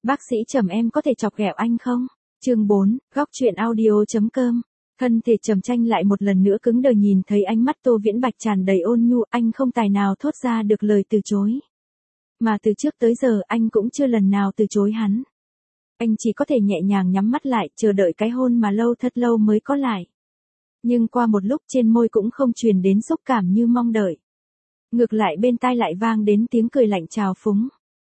Bác sĩ Trầm em có thể chọc ghẹo anh không? Chương 4, góc truyện audio.com. Thân thể Trầm Tranh lại một lần nữa cứng đờ nhìn thấy ánh mắt Tô Viễn Bạch tràn đầy ôn nhu, anh không tài nào thốt ra được lời từ chối. Mà từ trước tới giờ anh cũng chưa lần nào từ chối hắn. Anh chỉ có thể nhẹ nhàng nhắm mắt lại, chờ đợi cái hôn mà lâu thật lâu mới có lại. Nhưng qua một lúc trên môi cũng không truyền đến xúc cảm như mong đợi. Ngược lại bên tai lại vang đến tiếng cười lạnh trào phúng.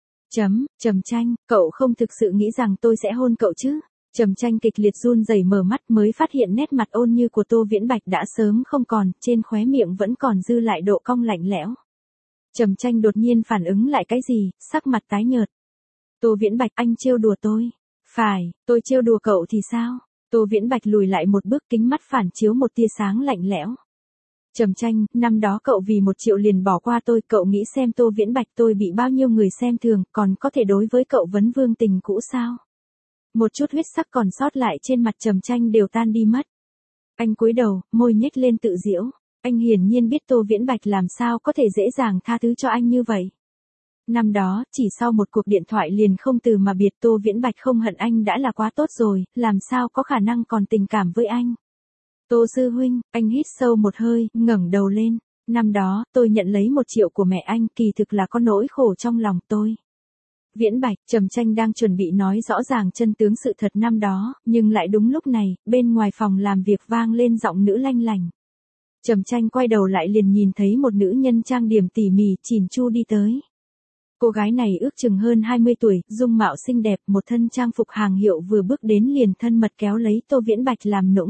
Trầm Tranh, cậu không thực sự nghĩ rằng tôi sẽ hôn cậu chứ? Trầm Tranh kịch liệt run rẩy mở mắt mới phát hiện nét mặt ôn như của Tô Viễn Bạch đã sớm không còn, trên khóe miệng vẫn còn dư lại độ cong lạnh lẽo. Trầm Tranh đột nhiên phản ứng lại cái gì, sắc mặt tái nhợt. Tô Viễn Bạch, anh trêu đùa tôi. Phải, tôi trêu đùa cậu thì sao? Tô Viễn Bạch lùi lại một bước, kính mắt phản chiếu một tia sáng lạnh lẽo. Trầm Tranh, năm đó cậu vì 1 triệu liền bỏ qua tôi, cậu nghĩ xem Tô Viễn Bạch tôi bị bao nhiêu người xem thường, còn có thể đối với cậu vấn vương tình cũ sao? Một chút huyết sắc còn sót lại trên mặt Trầm Tranh đều tan đi mất. Anh cúi đầu, môi nhếch lên tự giễu. Anh hiển nhiên biết Tô Viễn Bạch làm sao có thể dễ dàng tha thứ cho anh như vậy. Năm đó, chỉ sau một cuộc điện thoại liền không từ mà biệt, Tô Viễn Bạch không hận anh đã là quá tốt rồi, làm sao có khả năng còn tình cảm với anh. Tô sư huynh, anh hít sâu một hơi, ngẩng đầu lên. Năm đó, tôi nhận lấy 1 triệu của mẹ anh, kỳ thực là có nỗi khổ trong lòng tôi. Viễn Bạch, Trầm Tranh đang chuẩn bị nói rõ ràng chân tướng sự thật năm đó, nhưng lại đúng lúc này, bên ngoài phòng làm việc vang lên giọng nữ lanh lành. Trầm Tranh quay đầu lại liền nhìn thấy một nữ nhân trang điểm tỉ mỉ, chỉn chu đi tới. Cô gái này ước chừng hơn 20 tuổi, dung mạo xinh đẹp, một thân trang phục hàng hiệu, vừa bước đến liền thân mật kéo lấy Tô Viễn Bạch làm nũng.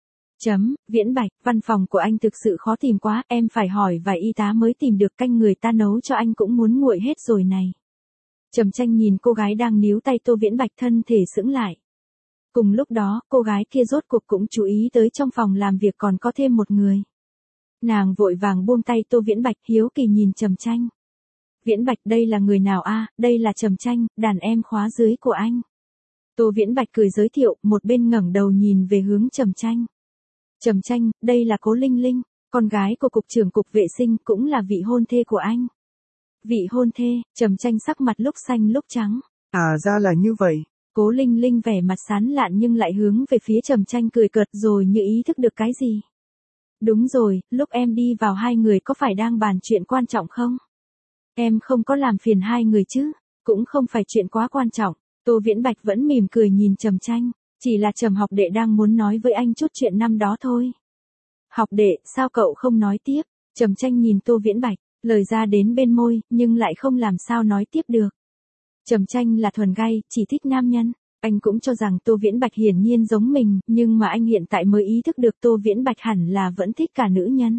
Viễn Bạch, văn phòng của anh thực sự khó tìm quá, em phải hỏi vài y tá mới tìm được, canh người ta nấu cho anh cũng muốn nguội hết rồi này. Trầm Tranh nhìn cô gái đang níu tay Tô Viễn Bạch, thân thể sững lại. Cùng lúc đó, cô gái kia rốt cuộc cũng chú ý tới trong phòng làm việc còn có thêm một người. Nàng vội vàng buông tay Tô Viễn Bạch, hiếu kỳ nhìn Trầm Tranh. Viễn Bạch, đây là người nào a? Đây là Trầm Tranh, đàn em khóa dưới của anh. Tô Viễn Bạch cười giới thiệu, một bên ngẩng đầu nhìn về hướng Trầm Tranh. Trầm Tranh, đây là Cố Linh Linh, con gái của cục trưởng cục vệ sinh, cũng là vị hôn thê của anh. Vị hôn thê? Trầm Tranh sắc mặt lúc xanh lúc trắng. À ra là như vậy. Cố Linh Linh vẻ mặt sán lạn nhưng lại hướng về phía Trầm Tranh cười cợt rồi như ý thức được cái gì. Đúng rồi, lúc em đi vào hai người có phải đang bàn chuyện quan trọng không? Em không có làm phiền hai người chứ, cũng không phải chuyện quá quan trọng. Tô Viễn Bạch vẫn mỉm cười nhìn Trầm Tranh, chỉ là Trầm học đệ đang muốn nói với anh chút chuyện năm đó thôi. Học đệ, sao cậu không nói tiếp? Trầm Tranh nhìn Tô Viễn Bạch, lời ra đến bên môi, nhưng lại không làm sao nói tiếp được. Trầm Tranh là thuần gay, chỉ thích nam nhân. Anh cũng cho rằng Tô Viễn Bạch hiển nhiên giống mình, nhưng mà anh hiện tại mới ý thức được Tô Viễn Bạch hẳn là vẫn thích cả nữ nhân.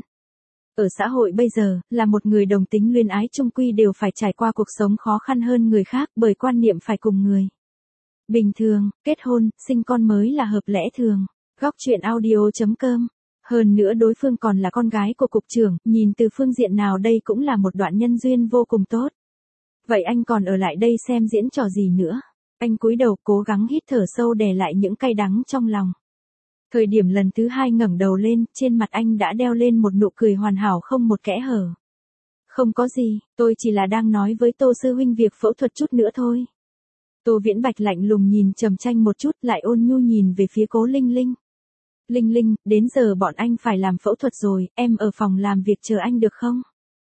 Ở xã hội bây giờ, là một người đồng tính luyến ái chung quy đều phải trải qua cuộc sống khó khăn hơn người khác bởi quan niệm phải cùng người. Bình thường, kết hôn, sinh con mới là hợp lẽ thường. Góc truyện audio.com. Hơn nữa đối phương còn là con gái của cục trưởng, nhìn từ phương diện nào đây cũng là một đoạn nhân duyên vô cùng tốt. Vậy anh còn ở lại đây xem diễn trò gì nữa? Anh cúi đầu cố gắng hít thở sâu đè lại những cay đắng trong lòng. Thời điểm lần thứ 2 ngẩng đầu lên, trên mặt anh đã đeo lên một nụ cười hoàn hảo không một kẽ hở. Không có gì, tôi chỉ là đang nói với Tô sư huynh việc phẫu thuật chút nữa thôi. Tô Viễn Bạch lạnh lùng nhìn Trầm Tranh một chút, lại ôn nhu nhìn về phía Cố Linh Linh. Linh Linh, đến giờ bọn anh phải làm phẫu thuật rồi, em ở phòng làm việc chờ anh được không?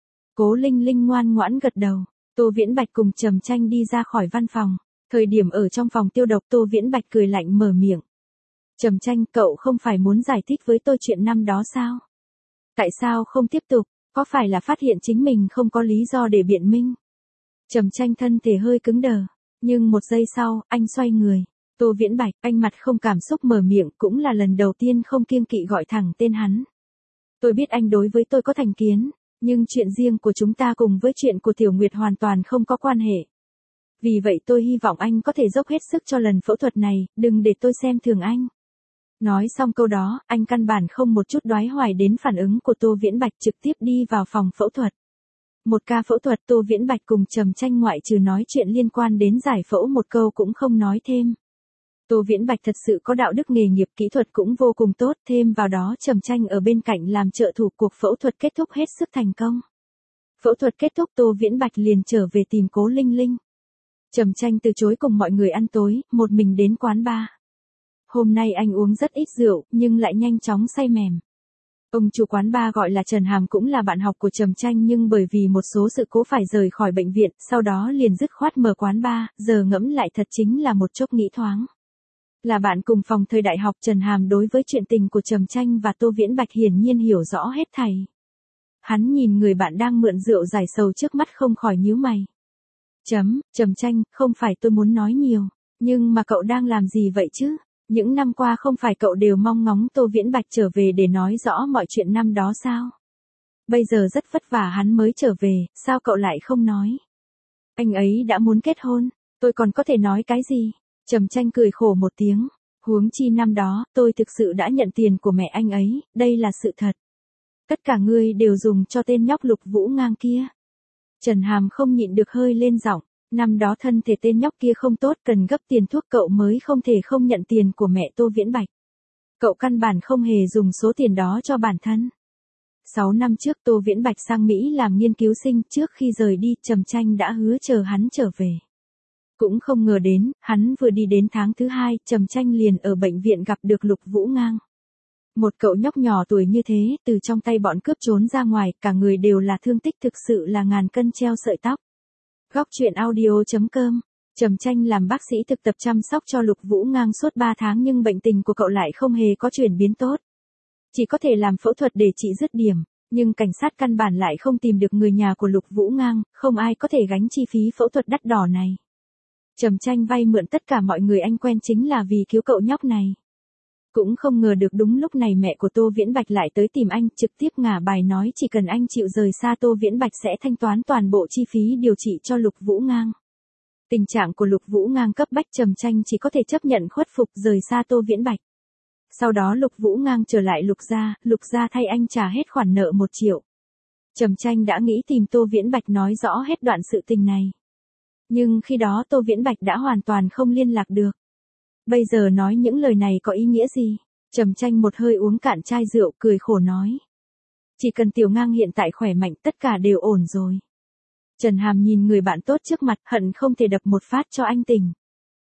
Cố Linh Linh ngoan ngoãn gật đầu. Tô Viễn Bạch cùng Trầm Tranh đi ra khỏi văn phòng. Thời điểm ở trong phòng tiêu độc, Tô Viễn Bạch cười lạnh mở miệng. Trầm Tranh, cậu không phải muốn giải thích với tôi chuyện năm đó sao? Tại sao không tiếp tục? Có phải là phát hiện chính mình không có lý do để biện minh? Trầm Tranh thân thể hơi cứng đờ. Nhưng một giây sau, anh xoay người. Tô Viễn Bạch, anh mặt không cảm xúc mở miệng, cũng là lần đầu tiên không kiêng kỵ gọi thẳng tên hắn. Tôi biết anh đối với tôi có thành kiến, nhưng chuyện riêng của chúng ta cùng với chuyện của Tiểu Nguyệt hoàn toàn không có quan hệ. Vì vậy tôi hy vọng anh có thể dốc hết sức cho lần phẫu thuật này, đừng để tôi xem thường anh. Nói xong câu đó, anh căn bản không một chút đoái hoài đến phản ứng của Tô Viễn Bạch, trực tiếp đi vào phòng phẫu thuật. Một ca phẫu thuật, Tô Viễn Bạch cùng Trầm Tranh ngoại trừ nói chuyện liên quan đến giải phẫu một câu cũng không nói thêm. Tô Viễn Bạch thật sự có đạo đức nghề nghiệp, kỹ thuật cũng vô cùng tốt, thêm vào đó Trầm Tranh ở bên cạnh làm trợ thủ, cuộc phẫu thuật kết thúc hết sức thành công. Phẫu thuật kết thúc, Tô Viễn Bạch liền trở về tìm Cố Linh Linh. Trầm Tranh từ chối cùng mọi người ăn tối, một mình đến quán bar. Hôm nay anh uống rất ít rượu, nhưng lại nhanh chóng say mềm. Ông chủ quán bar gọi là Trần Hàm cũng là bạn học của Trầm Tranh nhưng bởi vì một số sự cố phải rời khỏi bệnh viện, sau đó liền dứt khoát mở quán bar, giờ ngẫm lại thật chính là một chốc nghĩ thoáng. Là bạn cùng phòng thời đại học, Trần Hàm đối với chuyện tình của Trầm Tranh và Tô Viễn Bạch hiển nhiên hiểu rõ hết thảy. Hắn nhìn người bạn đang mượn rượu giải sầu trước mắt không khỏi nhíu mày. Trầm Tranh, không phải tôi muốn nói nhiều, nhưng mà cậu đang làm gì vậy chứ? Những năm qua không phải cậu đều mong ngóng Tô Viễn Bạch trở về để nói rõ mọi chuyện năm đó sao? Bây giờ rất vất vả hắn mới trở về, sao cậu lại không nói? Anh ấy đã muốn kết hôn, tôi còn có thể nói cái gì? Trầm Tranh cười khổ một tiếng. Huống chi năm đó, tôi thực sự đã nhận tiền của mẹ anh ấy, đây là sự thật. Tất cả ngươi đều dùng cho tên nhóc Lục Vũ Ngang kia. Trần Hàm không nhịn được hơi lên giọng. Năm đó thân thể tên nhóc kia không tốt, cần gấp tiền thuốc, cậu mới không thể không nhận tiền của mẹ Tô Viễn Bạch. Cậu căn bản không hề dùng số tiền đó cho bản thân. 6 năm trước Tô Viễn Bạch sang Mỹ làm nghiên cứu sinh, trước khi rời đi, Trầm Tranh đã hứa chờ hắn trở về. Cũng không ngờ đến, hắn vừa đi đến tháng thứ 2, Trầm Tranh liền ở bệnh viện gặp được Lục Vũ Ngang. Một cậu nhóc nhỏ tuổi như thế, từ trong tay bọn cướp trốn ra ngoài, cả người đều là thương tích, thực sự là ngàn cân treo sợi tóc. Góc truyện audio.com. Trầm Tranh làm bác sĩ thực tập chăm sóc cho Lục Vũ Ngang suốt 3 tháng nhưng bệnh tình của cậu lại không hề có chuyển biến tốt. Chỉ có thể làm phẫu thuật để trị dứt điểm, nhưng cảnh sát căn bản lại không tìm được người nhà của Lục Vũ Ngang, không ai có thể gánh chi phí phẫu thuật đắt đỏ này. Trầm Tranh vay mượn tất cả mọi người anh quen chính là vì cứu cậu nhóc này. Cũng không ngờ được đúng lúc này mẹ của Tô Viễn Bạch lại tới tìm anh, trực tiếp ngả bài nói chỉ cần anh chịu rời xa Tô Viễn Bạch sẽ thanh toán toàn bộ chi phí điều trị cho Lục Vũ Ngang. Tình trạng của Lục Vũ Ngang cấp bách, Trầm Tranh chỉ có thể chấp nhận khuất phục rời xa Tô Viễn Bạch. Sau đó Lục Vũ Ngang trở lại Lục gia thay anh trả hết khoản nợ 1 triệu. Trầm Tranh đã nghĩ tìm Tô Viễn Bạch nói rõ hết đoạn sự tình này. Nhưng khi đó Tô Viễn Bạch đã hoàn toàn không liên lạc được. Bây giờ nói những lời này có ý nghĩa gì? Trầm Tranh một hơi uống cạn chai rượu, cười khổ nói. Chỉ cần Tiểu Ngang hiện tại khỏe mạnh, tất cả đều ổn rồi. Trần Hàm nhìn người bạn tốt trước mặt, hận không thể đập một phát cho anh tỉnh.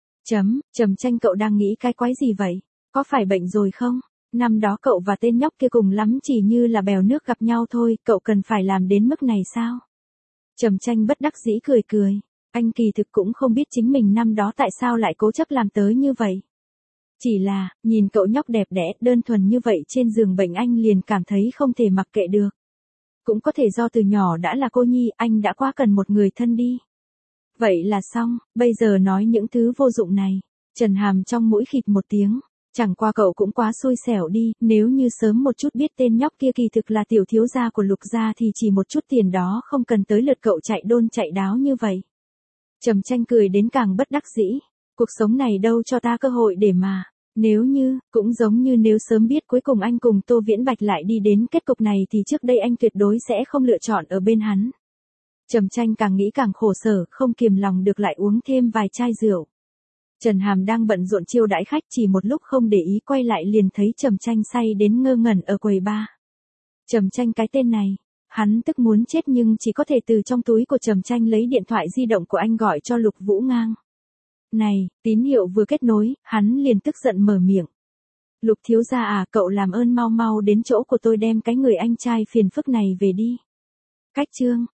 Trầm Tranh, cậu đang nghĩ cái quái gì vậy? Có phải bệnh rồi không? Năm đó cậu và tên nhóc kia cùng lắm chỉ như là bèo nước gặp nhau thôi, cậu cần phải làm đến mức này sao? Trầm Tranh bất đắc dĩ cười. Anh kỳ thực cũng không biết chính mình năm đó tại sao lại cố chấp làm tới như vậy. Chỉ là, nhìn cậu nhóc đẹp đẽ, đơn thuần như vậy trên giường bệnh anh liền cảm thấy không thể mặc kệ được. Cũng có thể do từ nhỏ đã là cô nhi, anh đã quá cần một người thân đi. Vậy là xong, bây giờ nói những thứ vô dụng này. Trần Hàm trong mũi khịt một tiếng. Chẳng qua cậu cũng quá xui xẻo đi, nếu như sớm một chút biết tên nhóc kia kỳ thực là tiểu thiếu gia của Lục gia thì chỉ một chút tiền đó không cần tới lượt cậu chạy đôn chạy đáo như vậy. Trầm Tranh cười đến càng bất đắc dĩ. Cuộc sống này đâu cho ta cơ hội để mà. Nếu như, cũng giống như nếu sớm biết cuối cùng anh cùng Tô Viễn Bạch lại đi đến kết cục này thì trước đây anh tuyệt đối sẽ không lựa chọn ở bên hắn. Trầm Tranh càng nghĩ càng khổ sở, không kiềm lòng được lại uống thêm vài chai rượu. Trần Hàm đang bận rộn chiêu đãi khách, chỉ một lúc không để ý quay lại liền thấy Trầm Tranh say đến ngơ ngẩn ở quầy bar. Trầm Tranh, cái tên này. Hắn tức muốn chết nhưng chỉ có thể từ trong túi của Trầm Tranh lấy điện thoại di động của anh gọi cho Lục Vũ Ngang. Này, tín hiệu vừa kết nối, hắn liền tức giận mở miệng. Lục thiếu gia à, cậu làm ơn mau đến chỗ của tôi đem cái người anh trai phiền phức này về đi. Cách chương.